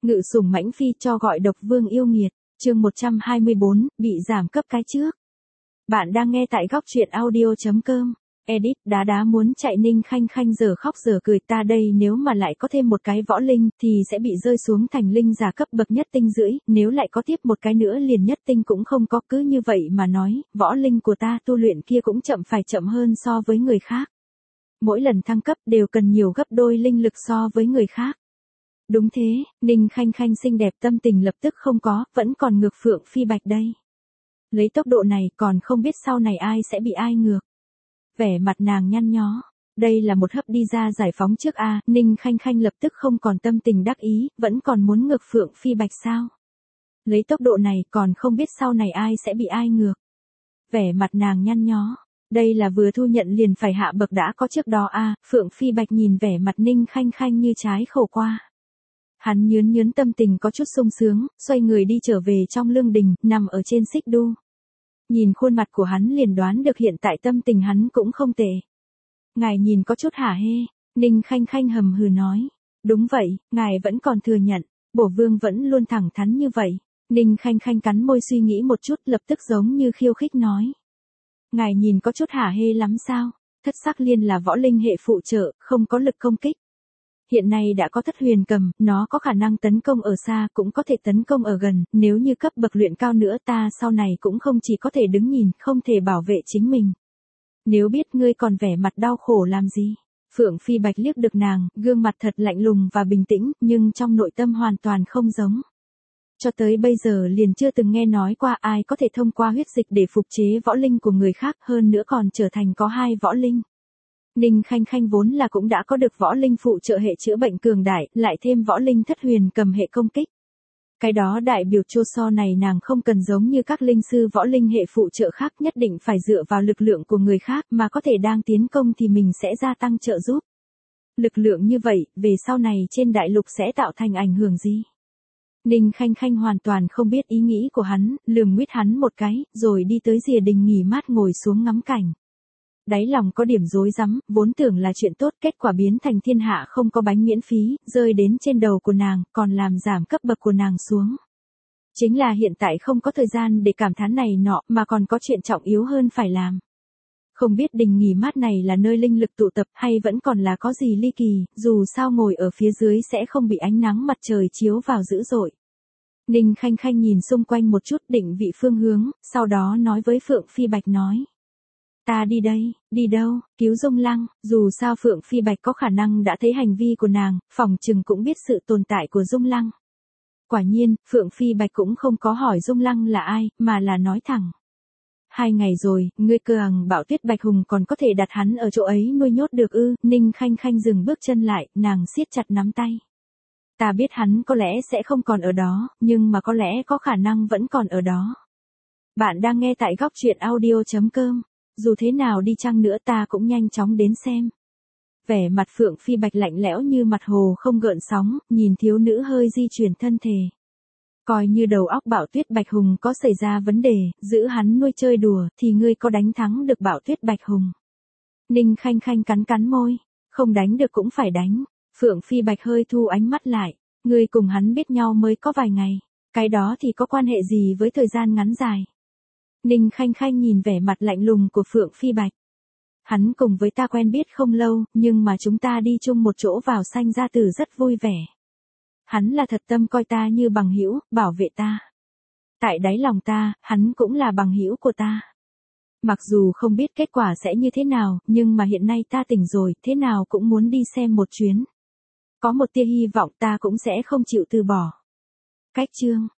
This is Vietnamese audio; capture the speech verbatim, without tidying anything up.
Ngự sủng mãnh phi cho gọi độc vương yêu nghiệt, chương một trăm hai mươi bốn, bị giảm cấp cái trước. Bạn đang nghe tại góc truyện audio.com. Edit, đá đá muốn chạy Ninh Khanh Khanh giờ khóc giờ cười, ta đây nếu mà lại có thêm một cái võ linh thì sẽ bị rơi xuống thành linh giả cấp bậc nhất tinh rưỡi, nếu lại có tiếp một cái nữa liền nhất tinh cũng không có, cứ như vậy mà nói, võ linh của ta tu luyện kia cũng chậm phải chậm hơn so với người khác. Mỗi lần thăng cấp đều cần nhiều gấp đôi linh lực so với người khác. Đúng thế, Ninh Khanh Khanh xinh đẹp tâm tình lập tức không có, vẫn còn ngược Phượng Phi Bạch đây. Lấy tốc độ này còn không biết sau này ai sẽ bị ai ngược. Vẻ mặt nàng nhăn nhó, đây là một hấp đi ra giải phóng trước a, Ninh Khanh Khanh lập tức không còn tâm tình đắc ý, vẫn còn muốn ngược Phượng Phi Bạch sao? Lấy tốc độ này còn không biết sau này ai sẽ bị ai ngược. Vẻ mặt nàng nhăn nhó, đây là vừa thu nhận liền phải hạ bậc đã có trước đó a, Phượng Phi Bạch nhìn vẻ mặt Ninh Khanh Khanh như trái khổ qua. Hắn nhướn nhướn tâm tình có chút sung sướng, xoay người đi trở về trong lương đình, nằm ở trên xích đu. Nhìn khuôn mặt của hắn liền đoán được hiện tại tâm tình hắn cũng không tệ. Ngài nhìn có chút hả hê, Ninh Khanh Khanh hầm hừ nói. Đúng vậy, ngài vẫn còn thừa nhận, bổ vương vẫn luôn thẳng thắn như vậy. Ninh Khanh Khanh cắn môi suy nghĩ một chút lập tức giống như khiêu khích nói. Ngài nhìn có chút hả hê lắm sao, thất sắc liên là võ linh hệ phụ trợ, không có lực công kích. Hiện nay đã có thất huyền cầm, nó có khả năng tấn công ở xa cũng có thể tấn công ở gần, nếu như cấp bậc luyện cao nữa ta sau này cũng không chỉ có thể đứng nhìn, không thể bảo vệ chính mình. Nếu biết ngươi còn vẻ mặt đau khổ làm gì? Phượng Phi Bạch liếc được nàng, gương mặt thật lạnh lùng và bình tĩnh, nhưng trong nội tâm hoàn toàn không giống. Cho tới bây giờ liền chưa từng nghe nói qua ai có thể thông qua huyết dịch để phục chế võ linh của người khác, hơn nữa còn trở thành có hai võ linh. Ninh Khanh Khanh vốn là cũng đã có được võ linh phụ trợ hệ chữa bệnh cường đại, lại thêm võ linh thất huyền cầm hệ công kích. Cái đó đại biểu cho so này nàng không cần giống như các linh sư võ linh hệ phụ trợ khác nhất định phải dựa vào lực lượng của người khác mà có thể đang tiến công thì mình sẽ gia tăng trợ giúp. Lực lượng như vậy, về sau này trên đại lục sẽ tạo thành ảnh hưởng gì? Ninh Khanh Khanh hoàn toàn không biết ý nghĩ của hắn, lườm nguyết hắn một cái, rồi đi tới rìa đình nghỉ mát ngồi xuống ngắm cảnh. Đáy lòng có điểm rối rắm, vốn tưởng là chuyện tốt, kết quả biến thành thiên hạ không có bánh miễn phí, rơi đến trên đầu của nàng, còn làm giảm cấp bậc của nàng xuống. Chính là hiện tại không có thời gian để cảm thán này nọ, mà còn có chuyện trọng yếu hơn phải làm. Không biết đình nghỉ mát này là nơi linh lực tụ tập hay vẫn còn là có gì ly kỳ, dù sao ngồi ở phía dưới sẽ không bị ánh nắng mặt trời chiếu vào dữ dội. Ninh Khanh Khanh nhìn xung quanh một chút định vị phương hướng, sau đó nói với Phượng Phi Bạch nói. Ta đi đây, đi đâu, cứu Dung Lăng, dù sao Phượng Phi Bạch có khả năng đã thấy hành vi của nàng, phòng chừng cũng biết sự tồn tại của Dung Lăng. Quả nhiên, Phượng Phi Bạch cũng không có hỏi Dung Lăng là ai, mà là nói thẳng. Hai ngày rồi, ngươi cơ hằng bảo Tuyết Bạch Hùng còn có thể đặt hắn ở chỗ ấy nuôi nhốt được ư, Ninh Khanh Khanh dừng bước chân lại, nàng siết chặt nắm tay. Ta biết hắn có lẽ sẽ không còn ở đó, nhưng mà có lẽ có khả năng vẫn còn ở đó. Bạn đang nghe tại góc truyện audio.com. Dù thế nào đi chăng nữa ta cũng nhanh chóng đến xem. Vẻ mặt Phượng Phi Bạch lạnh lẽo như mặt hồ không gợn sóng, nhìn thiếu nữ hơi di chuyển thân thể. Coi như đầu óc Bảo Tuyết Bạch Hùng có xảy ra vấn đề, giữ hắn nuôi chơi đùa, thì ngươi có đánh thắng được Bảo Tuyết Bạch Hùng. Ninh Khanh Khanh cắn cắn môi, không đánh được cũng phải đánh. Phượng Phi Bạch hơi thu ánh mắt lại, ngươi cùng hắn biết nhau mới có vài ngày, cái đó thì có quan hệ gì với thời gian ngắn dài. Ninh Khanh Khanh nhìn vẻ mặt lạnh lùng của Phượng Phi Bạch. Hắn cùng với ta quen biết không lâu, nhưng mà chúng ta đi chung một chỗ vào sanh gia tử rất vui vẻ. Hắn là thật tâm coi ta như bằng hữu, bảo vệ ta. Tại đáy lòng ta, hắn cũng là bằng hữu của ta. Mặc dù không biết kết quả sẽ như thế nào, nhưng mà hiện nay ta tỉnh rồi, thế nào cũng muốn đi xem một chuyến. Có một tia hy vọng ta cũng sẽ không chịu từ bỏ. Cách chương